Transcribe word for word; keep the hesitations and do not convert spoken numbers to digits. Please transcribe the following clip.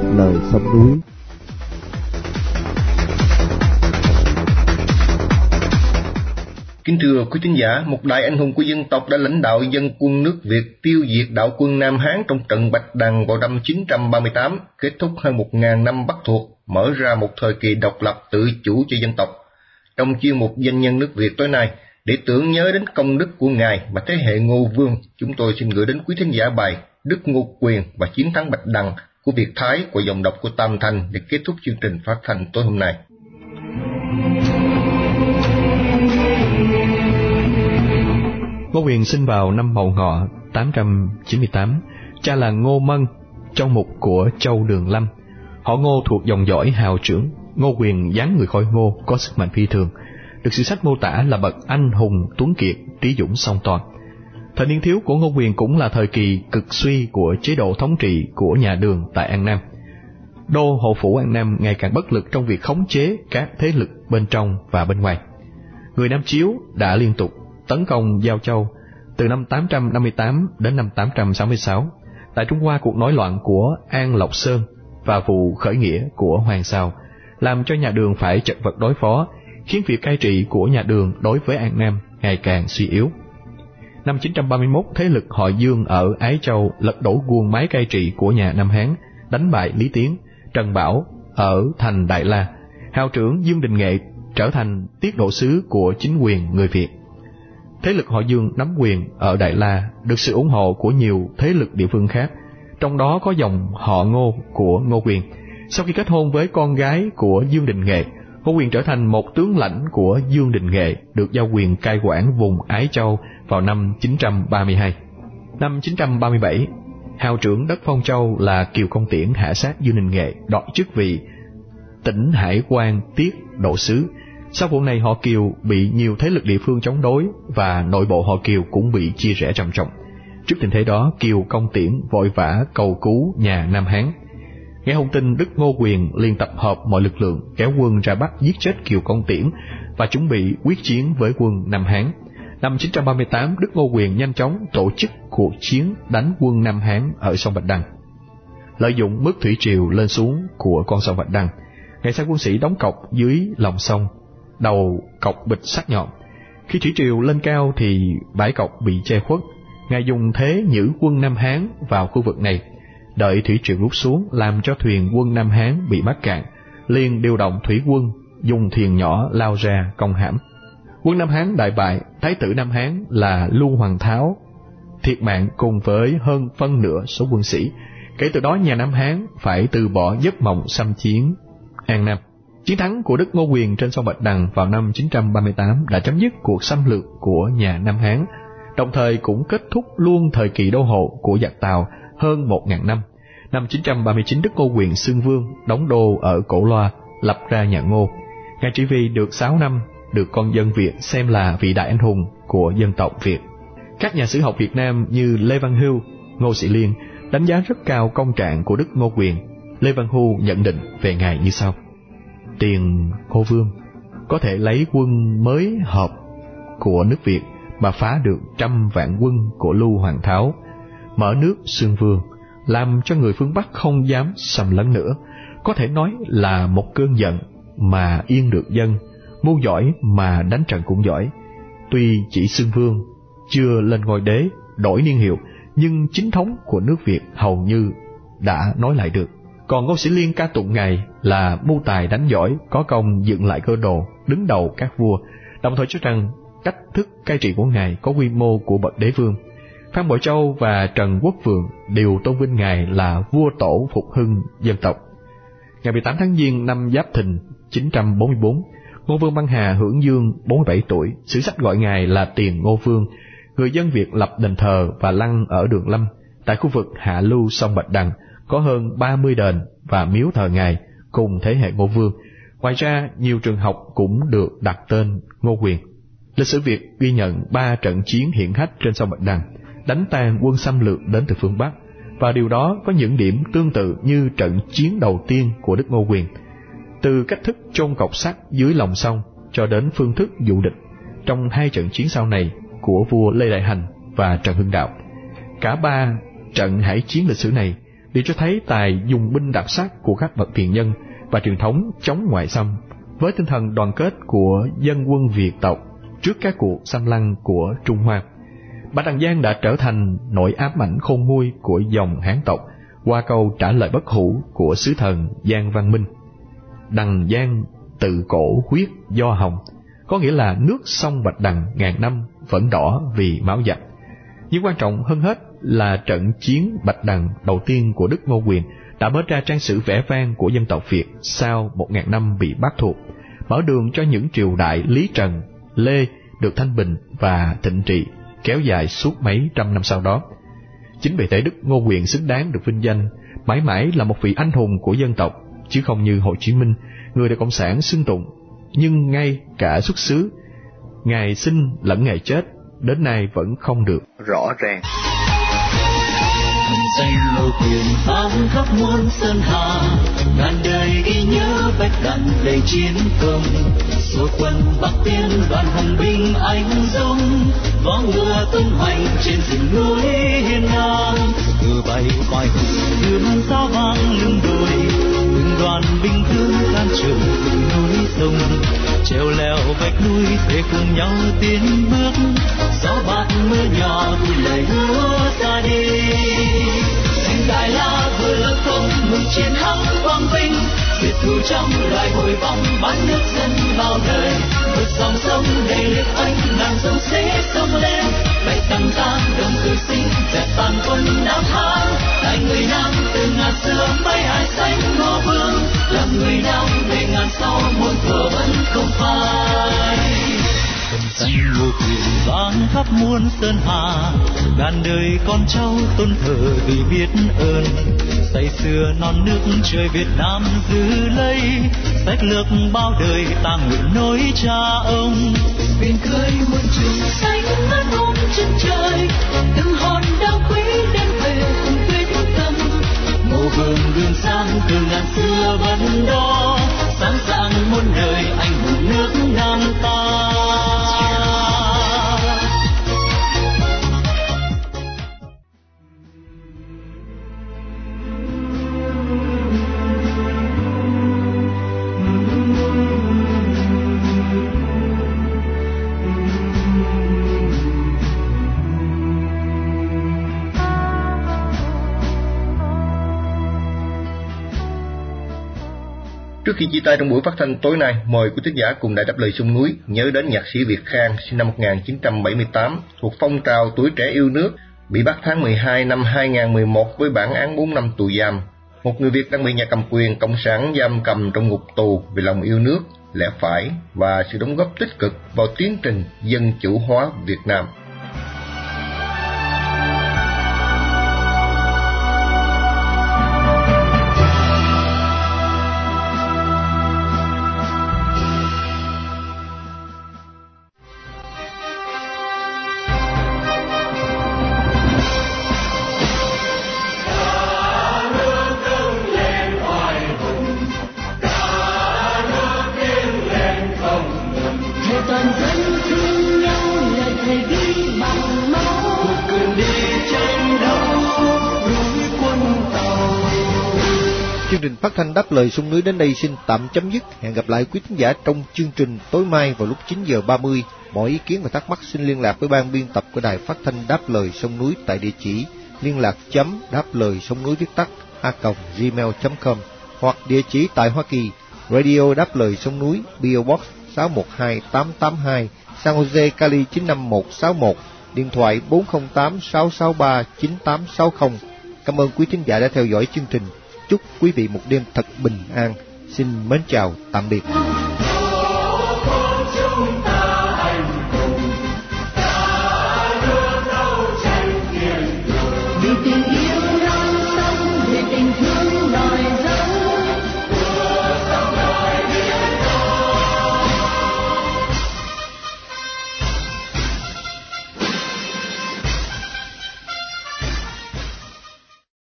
lời sông núi. Kính thưa quý thính giả, một đại anh hùng của dân tộc đã lãnh đạo dân quân nước Việt tiêu diệt đạo quân Nam Hán trong trận Bạch Đằng vào năm chín trăm ba mươi tám, kết thúc hơn một ngàn năm Bắc thuộc, mở ra một thời kỳ độc lập tự chủ cho dân tộc. Trong chuyên mục Danh nhân nước Việt tối nay, để tưởng nhớ đến công đức của Ngài mà thế hệ Ngô Vương, chúng tôi xin gửi đến quý thính giả bài Đức Ngô Quyền và Chiến thắng Bạch Đằng của Việt Thái qua giọng đọc của Tam Thanh để kết thúc chương trình phát thanh tối hôm nay. Ngô Quyền sinh vào năm Mậu Ngọ tám trăm chín mươi tám, cha là Ngô Mân, châu mục của Châu Đường Lâm. Họ Ngô thuộc dòng dõi hào trưởng. Ngô Quyền dáng người khôi ngô, có sức mạnh phi thường, được sử sách mô tả là bậc anh hùng tuấn kiệt, trí dũng song toàn. Thời niên thiếu của Ngô Quyền cũng là thời kỳ cực suy của chế độ thống trị của nhà Đường tại An Nam. Đô hộ phủ An Nam ngày càng bất lực trong việc khống chế các thế lực bên trong và bên ngoài. Người Nam Chiếu đã liên tục tấn công Giao Châu từ năm tám trăm năm mươi tám đến năm tám trăm sáu mươi sáu, tại Trung Hoa cuộc nổi loạn của An Lộc Sơn và vụ khởi nghĩa của Hoàng Sào làm cho nhà Đường phải chật vật đối phó, khiến việc cai trị của nhà Đường đối với An Nam ngày càng suy yếu. Năm chín trăm ba mươi mốt, thế lực họ Dương ở Ái Châu lật đổ guồng máy cai trị của nhà Nam Hán, đánh bại Lý Tiến, Trần Bảo ở thành Đại La. Hào trưởng Dương Đình Nghệ trở thành tiết độ sứ của chính quyền người Việt. Thế lực họ Dương nắm quyền ở Đại La được sự ủng hộ của nhiều thế lực địa phương khác, trong đó có dòng họ Ngô của Ngô Quyền. Sau khi kết hôn với con gái của Dương Đình Nghệ, Ngô Quyền trở thành một tướng lãnh của Dương Đình Nghệ, được giao quyền cai quản vùng Ái Châu vào năm chín trăm ba mươi hai. Năm chín trăm ba mươi bảy, hào trưởng đất Phong Châu là Kiều Công Tiễn hạ sát Dương Đình Nghệ, đoạt chức vị tỉnh Hải Quan tiết độ sứ. Sau vụ này, họ Kiều bị nhiều thế lực địa phương chống đối và nội bộ họ Kiều cũng bị chia rẽ trầm trọng. Trước tình thế đó, Kiều Công Tiễn vội vã cầu cứu nhà Nam Hán. Nghe thông tin, Đức Ngô Quyền liền tập hợp mọi lực lượng kéo quân ra bắt giết chết Kiều Công Tiễn và chuẩn bị quyết chiến với quân Nam Hán. Năm chín trăm ba mươi tám, Đức Ngô Quyền nhanh chóng tổ chức cuộc chiến đánh quân Nam Hán ở sông Bạch Đằng. Lợi dụng mức thủy triều lên xuống của con sông Bạch Đằng, Ngài sai quân sĩ đóng cọc dưới lòng sông, đầu cọc bịch sắc nhọn. Khi thủy triều lên cao thì bãi cọc bị che khuất. Ngài dùng thế nhử quân Nam Hán vào khu vực này, đợi thủy triều rút xuống làm cho thuyền quân Nam Hán bị mắc cạn, liền điều động thủy quân dùng thuyền nhỏ lao ra công hãm. Quân Nam Hán đại bại, thái tử Nam Hán là Lưu Hoàng Tháo thiệt mạng cùng với hơn phân nửa số quân sĩ. Kể từ đó, nhà Nam Hán phải từ bỏ giấc mộng xâm chiếm An Nam. Chiến thắng của Đức Ngô Quyền trên sông Bạch Đằng vào năm chín trăm ba mươi tám đã chấm dứt cuộc xâm lược của nhà Nam Hán, đồng thời cũng kết thúc luôn thời kỳ đô hộ của giặc Tàu hơn một ngàn năm. Năm chín trăm ba mươi chín, Đức Ngô Quyền xưng vương, đóng đô ở Cổ Loa, lập ra nhà Ngô. Ngài trị vì được sáu năm, được con dân Việt xem là vị đại anh hùng của dân tộc Việt. Các nhà sử học Việt Nam như Lê Văn Hưu, Ngô Sĩ Liên đánh giá rất cao công trạng của Đức Ngô Quyền. Lê Văn Hưu nhận định về ngài như sau: Tiền Ngô Vương có thể lấy quân mới hợp của nước Việt mà phá được trăm vạn quân của Lưu Hoàng Tháo, mở nước xương vương, làm cho người phương Bắc không dám xâm lấn nữa. Có thể nói là một cơn giận mà yên được dân, mưu giỏi mà đánh trận cũng giỏi. Tuy chỉ xưng vương, chưa lên ngôi đế, đổi niên hiệu, nhưng chính thống của nước Việt hầu như đã nói lại được. Còn Ngô Sĩ Liên ca tụng ngài là mưu tài đánh giỏi, có công dựng lại cơ đồ, đứng đầu các vua, đồng thời cho rằng cách thức cai trị của ngài có quy mô của bậc đế vương. Phan Bội Châu và Trần Quốc Vượng đều tôn vinh ngài là vua tổ phục hưng dân tộc. Ngày mười tám tháng Giêng năm Giáp Thìn chín trăm bốn mươi bốn, Ngô Vương Băng Hà hưởng dương bốn mươi bảy tuổi, sử sách gọi ngài là Tiền Ngô Vương. Người dân Việt lập đền thờ và lăng ở Đường Lâm, tại khu vực hạ lưu sông Bạch Đằng, có hơn ba mươi đền và miếu thờ ngài cùng thế hệ Ngô Vương. Ngoài ra, nhiều trường học cũng được đặt tên Ngô Quyền. Lịch sử Việt ghi nhận ba trận chiến hiển hách trên sông Bạch Đằng, đánh tan quân xâm lược đến từ phương Bắc, và điều đó có những điểm tương tự như trận chiến đầu tiên của Đức Ngô Quyền. Từ cách thức chôn cọc sắt dưới lòng sông cho đến phương thức dụ địch trong hai trận chiến sau này của vua Lê Đại Hành và Trần Hưng Đạo. Cả ba trận hải chiến lịch sử này điều cho thấy tài dùng binh đặc sắc của các bậc tiền nhân và truyền thống chống ngoại xâm với tinh thần đoàn kết của dân quân Việt tộc trước các cuộc xâm lăng của Trung Hoa. Bạch Đằng Giang đã trở thành nỗi ám ảnh khôn nguôi của dòng Hán tộc qua câu trả lời bất hủ của sứ thần Giang Văn Minh: Đằng Giang tự cổ huyết do hồng, có nghĩa là nước sông Bạch Đằng ngàn năm vẫn đỏ vì máu giặc. Nhưng quan trọng hơn hết là trận chiến Bạch Đằng đầu tiên của Đức Ngô Quyền đã mở ra trang sử vẻ vang của dân tộc Việt sau một ngàn năm bị bắt thuộc, mở đường cho những triều đại Lý Trần, Lê được thanh bình và thịnh trị kéo dài suốt mấy trăm năm sau đó. Chính vì thế Đức Ngô Quyền xứng đáng được vinh danh mãi mãi là một vị anh hùng của dân tộc, chứ không như Hồ Chí Minh, người được Cộng sản xưng tụng, nhưng ngay cả xuất xứ, ngày sinh lẫn ngày chết, đến nay vẫn không được rõ ràng. Danh Ngô Quyền vang khắp muôn sơn hà, ngàn đời ghi nhớ Bạch Đằng đầy chiến công. Số quân Bắc tiến đoàn hùng binh anh dũng, võ ngựa tung hoành trên rừng núi hiên ngang. Ngựa bay oai hùng đường sao vang lưng đồi, từng đoàn binh tướng can trường từng núi sông. Trèo leo vách núi để cùng nhau tiến bước, gió bạt mưa nhỏ vui lời hứa ra đi. Thành Đại La vừa lơ không mừng chiến thắng quang vinh, diệt thù trong loài hồi vong bán nước dân bao đời. Vượt dòng sông đầy liệt oanh ngàn dũng sĩ sông lên, Bạch Đằng Giang đồng khởi sinh dẹp toàn quân Nam Hán. Tại người Nam từ ngàn xưa mấy ai sánh Ngô Vương, làm người Nam để ngàn sau muôn thuở vẫn không phai. Danh Ngô Quyền vang khắp muôn sơn hà, ngàn đời con cháu tôn thờ vì biết ơn. Say xưa non nước trời Việt Nam giữ lấy, sách lược bao đời ta nguyện nối cha ông. Biển khơi muôn trường xanh ngát ôm chân trời, từng hòn đá quý đem về cùng quyết tâm. Ngô Vương gương sáng từ ngàn xưa vẫn đó, sáng dạng muôn đời anh hùng nước Nam ta. Trước khi chia tay trong buổi phát thanh tối nay, mời quý thính giả cùng Đài Đáp Lời Sông Núi nhớ đến nhạc sĩ Việt Khang sinh năm một nghìn chín trăm bảy mươi tám, thuộc phong trào tuổi trẻ yêu nước, bị bắt tháng mười hai năm hai nghìn không trăm mười một với bản án bốn năm tù giam. Một người Việt đang bị nhà cầm quyền cộng sản giam cầm trong ngục tù vì lòng yêu nước, lẽ phải và sự đóng góp tích cực vào tiến trình dân chủ hóa Việt Nam. Chương trình phát thanh Đáp Lời Sông Núi đến đây xin tạm chấm dứt. Hẹn gặp lại quý thính giả trong chương trình tối mai vào lúc chín giờ ba mươi. Mọi ý kiến và thắc mắc xin liên lạc với ban biên tập của Đài Phát thanh Đáp Lời Sông Núi tại địa chỉ liên lạc chấm đáp lời sông núi viết tắt a còng gmail chấm com hoặc địa chỉ tại Hoa Kỳ, Radio Đáp Lời Sông Núi, pê ô Box sáu một hai tám tám hai, San Jose, Cali chín năm một sáu một, điện thoại bốn không tám sáu sáu ba chín tám sáu không. Cảm ơn quý thính giả đã theo dõi chương trình. Chúc quý vị một đêm thật bình an. Xin mến chào, tạm biệt.